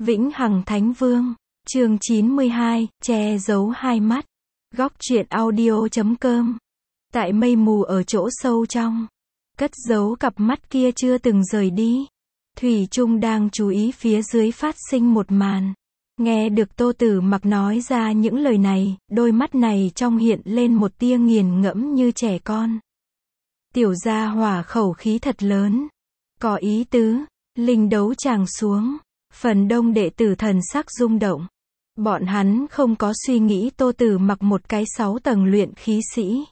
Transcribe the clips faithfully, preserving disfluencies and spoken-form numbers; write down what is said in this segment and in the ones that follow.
Vĩnh Hằng Thánh Vương, chương chín mươi hai, che giấu hai mắt. Góc truyện audio chấm com. Tại mây mù ở chỗ sâu trong, cất giấu cặp mắt kia chưa từng rời đi. Thủy Trung đang chú ý phía dưới phát sinh một màn. Nghe được Tô Tử Mặc nói ra những lời này, đôi mắt này trong hiện lên một tia nghiền ngẫm như trẻ con. Tiểu gia hỏa khẩu khí thật lớn. Có ý tứ. Linh đấu tràng xuống. Phần đông đệ tử thần sắc rung động. Bọn hắn không có suy nghĩ Tô Tử Mặc một cái sáu tầng luyện khí sĩ.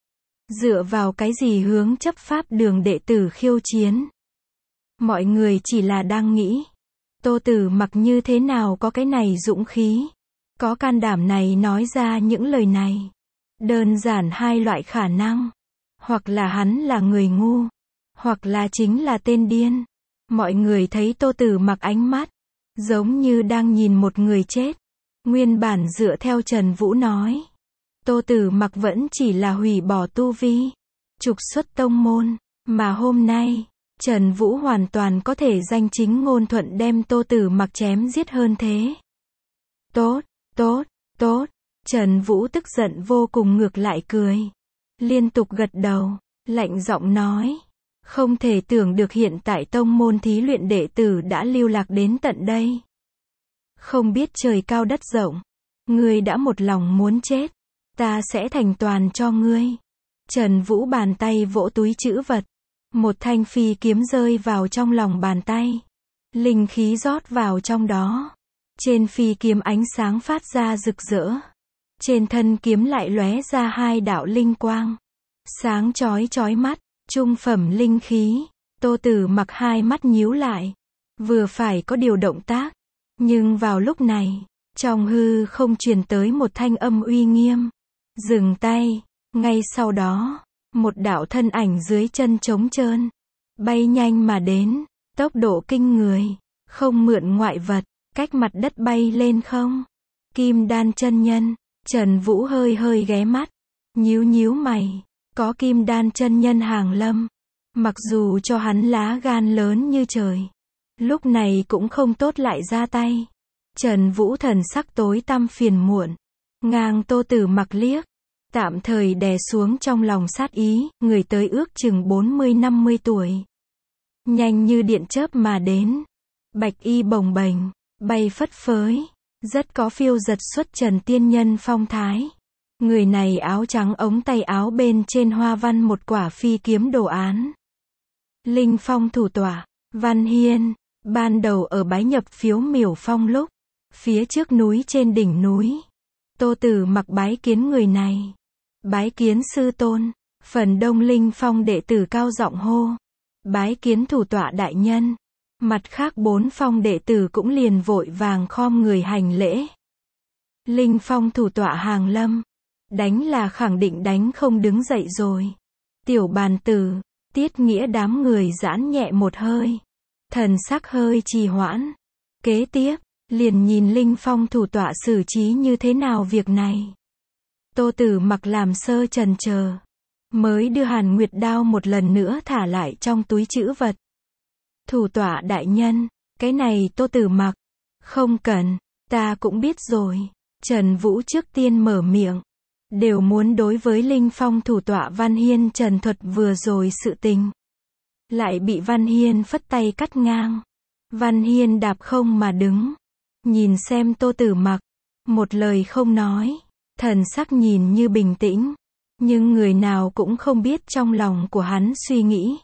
Dựa vào cái gì hướng chấp pháp đường đệ tử khiêu chiến. Mọi người chỉ là đang nghĩ. Tô Tử Mặc như thế nào có cái này dũng khí. Có can đảm này nói ra những lời này. Đơn giản hai loại khả năng. Hoặc là hắn là người ngu. Hoặc là chính là tên điên. Mọi người thấy Tô Tử Mặc ánh mắt. Giống như đang nhìn một người chết. Nguyên bản dựa theo Trần Vũ nói. Tô Tử Mặc vẫn chỉ là hủy bỏ tu vi. Trục xuất tông môn. Mà hôm nay, Trần Vũ hoàn toàn có thể danh chính ngôn thuận đem Tô Tử Mặc chém giết hơn thế. Tốt, tốt, tốt. Trần Vũ tức giận vô cùng ngược lại cười. Liên tục gật đầu, lạnh giọng nói. Không thể tưởng được hiện tại tông môn thí luyện đệ tử đã lưu lạc đến tận đây. Không biết trời cao đất rộng. Ngươi đã một lòng muốn chết. Ta sẽ thành toàn cho ngươi. Trần Vũ bàn tay vỗ túi trữ vật. Một thanh phi kiếm rơi vào trong lòng bàn tay. Linh khí rót vào trong đó. Trên phi kiếm ánh sáng phát ra rực rỡ. Trên thân kiếm lại lóe ra hai đạo linh quang. Sáng chói chói mắt. Trung phẩm linh khí. Tô Tử Mặc hai mắt nhíu lại. Vừa phải có điều động tác. Nhưng vào lúc này, trong hư không truyền tới một thanh âm uy nghiêm. Dừng tay. Ngay sau đó, một đạo thân ảnh dưới chân trống trơn. Bay nhanh mà đến. Tốc độ kinh người. Không mượn ngoại vật. Cách mặt đất bay lên không. Kim Đan chân nhân. Trần Vũ hơi hơi ghé mắt. Nhíu nhíu mày. Có Kim Đan chân nhân hàng lâm. Mặc dù cho hắn lá gan lớn như trời. Lúc này cũng không tốt lại ra tay. Trần Vũ thần sắc tối tăm phiền muộn. Ngang Tô Tử Mặc liếc. Tạm thời đè xuống trong lòng sát ý. Người tới ước chừng bốn mươi năm mươi tuổi. Nhanh như điện chớp mà đến. Bạch y bồng bềnh. Bay phất phới. Rất có phiêu giật xuất trần tiên nhân phong thái. Người này áo trắng ống tay áo bên trên hoa văn một quả phi kiếm đồ án. Linh phong thủ tọa. Văn Hiên. Ban đầu ở bái nhập phiếu miểu phong lúc. Phía trước núi trên đỉnh núi. Tô Tử Mặc bái kiến người này. Bái kiến sư tôn. Phần đông linh phong đệ tử cao giọng hô. Bái kiến thủ tọa đại nhân. Mặt khác bốn phong đệ tử cũng liền vội vàng khom người hành lễ. Linh phong thủ tọa hàng lâm. Đánh là khẳng định đánh không đứng dậy rồi. Tiểu bàn tử, Tiết Nghĩa đám người giãn nhẹ một hơi. Thần sắc hơi trì hoãn. Kế tiếp, liền nhìn Linh phong thủ tọa xử trí như thế nào việc này. Tô Tử Mặc làm sơ chần chờ. Mới đưa Hàn Nguyệt đao một lần nữa thả lại trong túi trữ vật. Thủ tọa đại nhân, cái này Tô Tử Mặc. Không cần, ta cũng biết rồi. Trần Vũ trước tiên mở miệng. Đều muốn đối với Linh phong thủ tọa Văn Hiên trần thuật vừa rồi sự tình. Lại bị Văn Hiên phất tay cắt ngang. Văn Hiên đạp không mà đứng. Nhìn xem Tô Tử Mặc. Một lời không nói. Thần sắc nhìn như bình tĩnh. Nhưng người nào cũng không biết trong lòng của hắn suy nghĩ.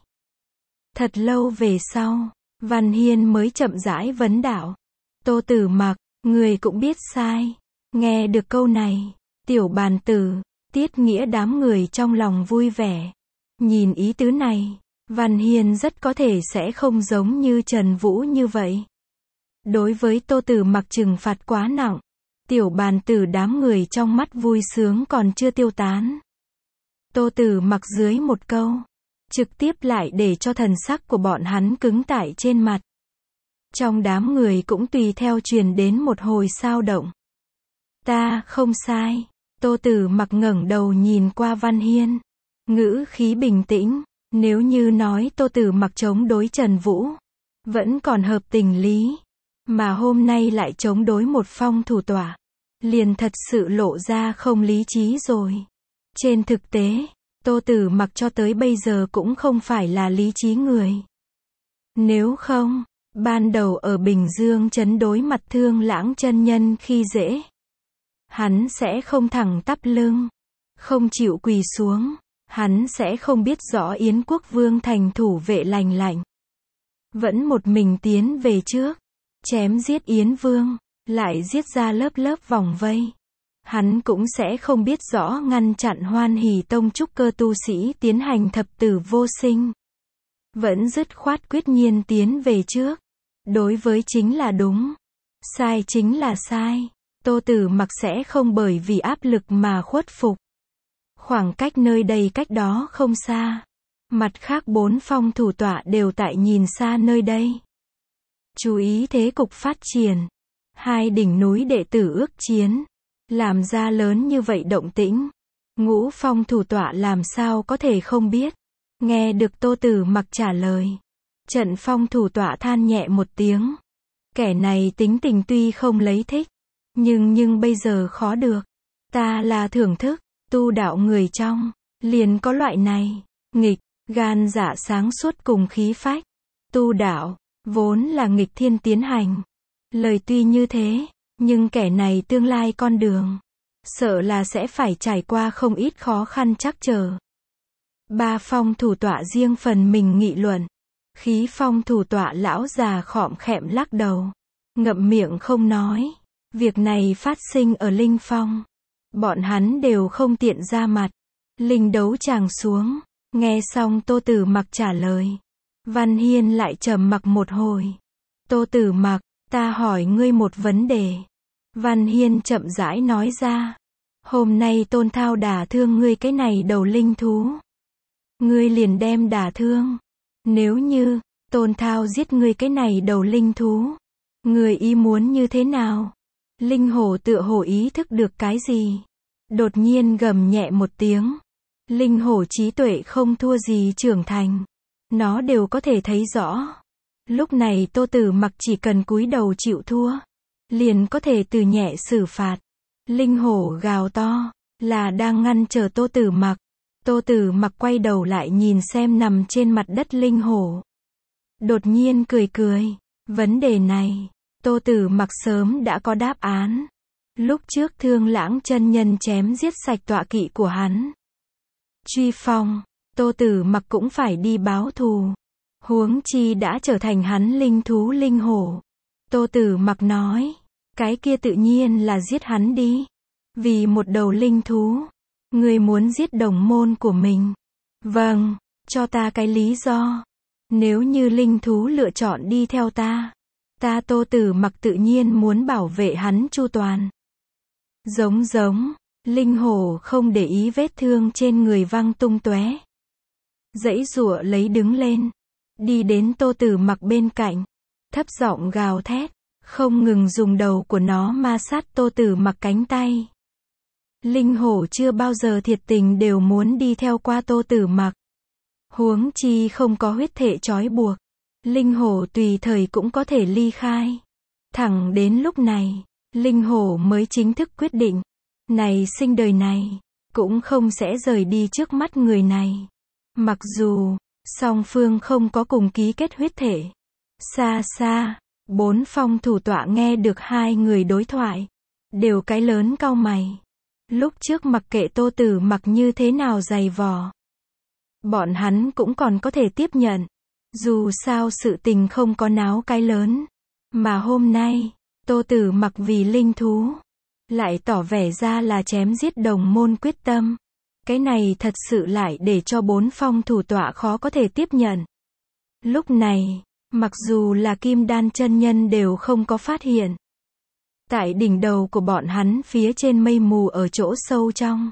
Thật lâu về sau, Văn Hiên mới chậm rãi vấn đạo. Tô Tử Mặc, người cũng biết sai. Nghe được câu này. Tiểu bàn tử, Tiết Nghĩa đám người trong lòng vui vẻ. Nhìn ý tứ này, Văn Hiên rất có thể sẽ không giống như Trần Vũ như vậy. Đối với Tô Tử Mặc trừng phạt quá nặng. Tiểu bàn tử đám người trong mắt vui sướng còn chưa tiêu tán. Tô Tử Mặc dưới một câu. Trực tiếp lại để cho thần sắc của bọn hắn cứng tại trên mặt. Trong đám người cũng tùy theo truyền đến một hồi sao động. Ta không sai. Tô Tử Mặc ngẩng đầu nhìn qua Văn Hiên. Ngữ khí bình tĩnh. Nếu như nói Tô Tử Mặc chống đối Trần Vũ. Vẫn còn hợp tình lý. mà hôm nay lại chống đối một phong thủ tọa, liền thật sự lộ ra không lý trí rồi. Trên thực tế, Tô Tử Mặc cho tới bây giờ cũng không phải là lý trí người. Nếu không, ban đầu ở Bình Dương trấn đối mặt Thương Lãng chân nhân khi dễ, hắn sẽ không thẳng tắp lưng, không chịu quỳ xuống, hắn sẽ không biết rõ Yến Quốc Vương thành thủ vệ lành lạnh, vẫn một mình tiến về trước, chém giết Yến Vương, lại giết ra lớp lớp vòng vây. Hắn cũng sẽ không biết rõ ngăn chặn Hoan Hỷ Tông trúc cơ tu sĩ tiến hành thập tử vô sinh. Vẫn dứt khoát quyết nhiên tiến về trước. Đối với chính là đúng, sai chính là sai. Tô Tử Mặc sẽ không bởi vì áp lực mà khuất phục. Khoảng cách nơi đây cách đó không xa. Mặt khác bốn phong thủ tọa đều tại nhìn xa nơi đây. Chú ý thế cục phát triển. Hai đỉnh núi đệ tử ước chiến. Làm ra lớn như vậy động tĩnh. Ngũ phong thủ tọa làm sao có thể không biết. Nghe được Tô Tử Mặc trả lời. Trận phong thủ tọa than nhẹ một tiếng. Kẻ này tính tình tuy không lấy thích. Nhưng nhưng bây giờ khó được. Ta là thưởng thức. Tu đạo người trong. Liền có loại này. Nghịch, gan dạ sáng suốt cùng khí phách. Tu đạo. Vốn là nghịch thiên tiến hành. Lời tuy như thế. Nhưng kẻ này tương lai con đường. Sợ là sẽ phải trải qua không ít khó khăn trắc trở. Ba phong thủ tọa riêng phần mình nghị luận. Khí phong thủ tọa lão già khọm khẹm lắc đầu. Ngậm miệng không nói. Việc này phát sinh ở Linh Phong. Bọn hắn đều không tiện ra mặt. Linh đấu tràng xuống. Nghe xong Tô Tử Mặc trả lời. Văn Hiên lại trầm mặc một hồi. Tô Tử Mặc, ta hỏi ngươi một vấn đề. Văn Hiên chậm rãi nói ra. Hôm nay Tôn Thao đả thương ngươi cái này đầu linh thú. Ngươi liền đem đả thương. Nếu như, Tôn Thao giết ngươi cái này đầu linh thú. Ngươi ý muốn như thế nào? Linh hổ tựa hồ ý thức được cái gì? Đột nhiên gầm nhẹ một tiếng. Linh hổ trí tuệ không thua gì trưởng thành. Nó đều có thể thấy rõ. Lúc này Tô Tử Mặc chỉ cần cúi đầu chịu thua. Liền có thể từ nhẹ xử phạt. Linh hổ gào to. Là đang ngăn trở Tô Tử Mặc. Tô Tử Mặc quay đầu lại nhìn xem nằm trên mặt đất linh hổ. Đột nhiên cười cười. Vấn đề này, Tô Tử Mặc sớm đã có đáp án. Lúc trước Thương Lãng chân nhân chém giết sạch tọa kỵ của hắn. Truy phong, Tô Tử Mặc cũng phải đi báo thù. Huống chi đã trở thành hắn linh thú linh hổ. Tô Tử Mặc nói, cái kia tự nhiên là giết hắn đi. Vì một đầu linh thú, ngươi muốn giết đồng môn của mình. Vâng, cho ta cái lý do. Nếu như linh thú lựa chọn đi theo ta, ta Tô Tử Mặc tự nhiên muốn bảo vệ hắn chu toàn. Giống giống, linh hổ không để ý vết thương trên người văng tung tóe. Giãy giụa lấy đứng lên, đi đến Tô Tử Mặc bên cạnh, thấp giọng gào thét, không ngừng dùng đầu của nó ma sát Tô Tử Mặc cánh tay. Linh hổ chưa bao giờ thiệt tình đều muốn đi theo qua Tô Tử Mặc. Huống chi không có huyết thể trói buộc. Linh hổ tùy thời cũng có thể ly khai. Thẳng đến lúc này, linh hổ mới chính thức quyết định. Này sinh đời này, cũng không sẽ rời đi trước mắt người này. Mặc dù, song phương không có cùng ký kết huyết thể. Xa xa, bốn phong thủ tọa nghe được hai người đối thoại. Đều cái lớn cau mày. Lúc trước mặc kệ Tô Tử Mặc như thế nào dày vò. Bọn hắn cũng còn có thể tiếp nhận. Dù sao sự tình không có náo cái lớn. Mà hôm nay, Tô Tử Mặc vì linh thú. Lại tỏ vẻ ra là chém giết đồng môn quyết tâm. Cái này thật sự lại để cho bốn phong thủ tọa khó có thể tiếp nhận. Lúc này, mặc dù là Kim Đan chân nhân đều không có phát hiện. Tại đỉnh đầu của bọn hắn phía trên mây mù ở chỗ sâu trong.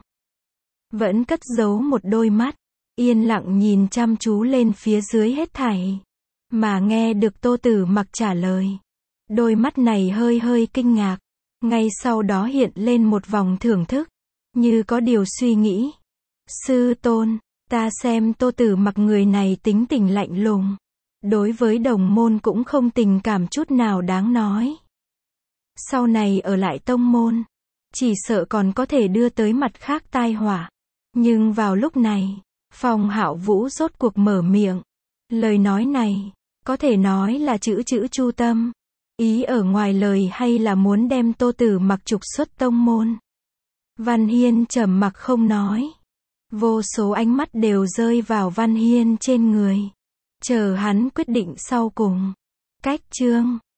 Vẫn cất giấu một đôi mắt. Yên lặng nhìn chăm chú lên phía dưới hết thảy. Mà nghe được Tô Tử Mặc trả lời. Đôi mắt này hơi hơi kinh ngạc. Ngay sau đó hiện lên một vòng thưởng thức. Như có điều suy nghĩ. Sư tôn, ta xem Tô Tử Mặc người này tính tình lạnh lùng. đối với đồng môn cũng không tình cảm chút nào đáng nói. Sau này ở lại tông môn, chỉ sợ còn có thể đưa tới mặt khác tai họa. Nhưng vào lúc này, Phong Hạo Vũ rốt cuộc mở miệng. Lời nói này, có thể nói là chữ chữ chu tâm. Ý ở ngoài lời hay là muốn đem Tô Tử Mặc trục xuất tông môn. Văn Hiên trầm mặc không nói. Vô số ánh mắt đều rơi vào Văn Hiên trên người. Chờ hắn quyết định sau cùng. Cách chương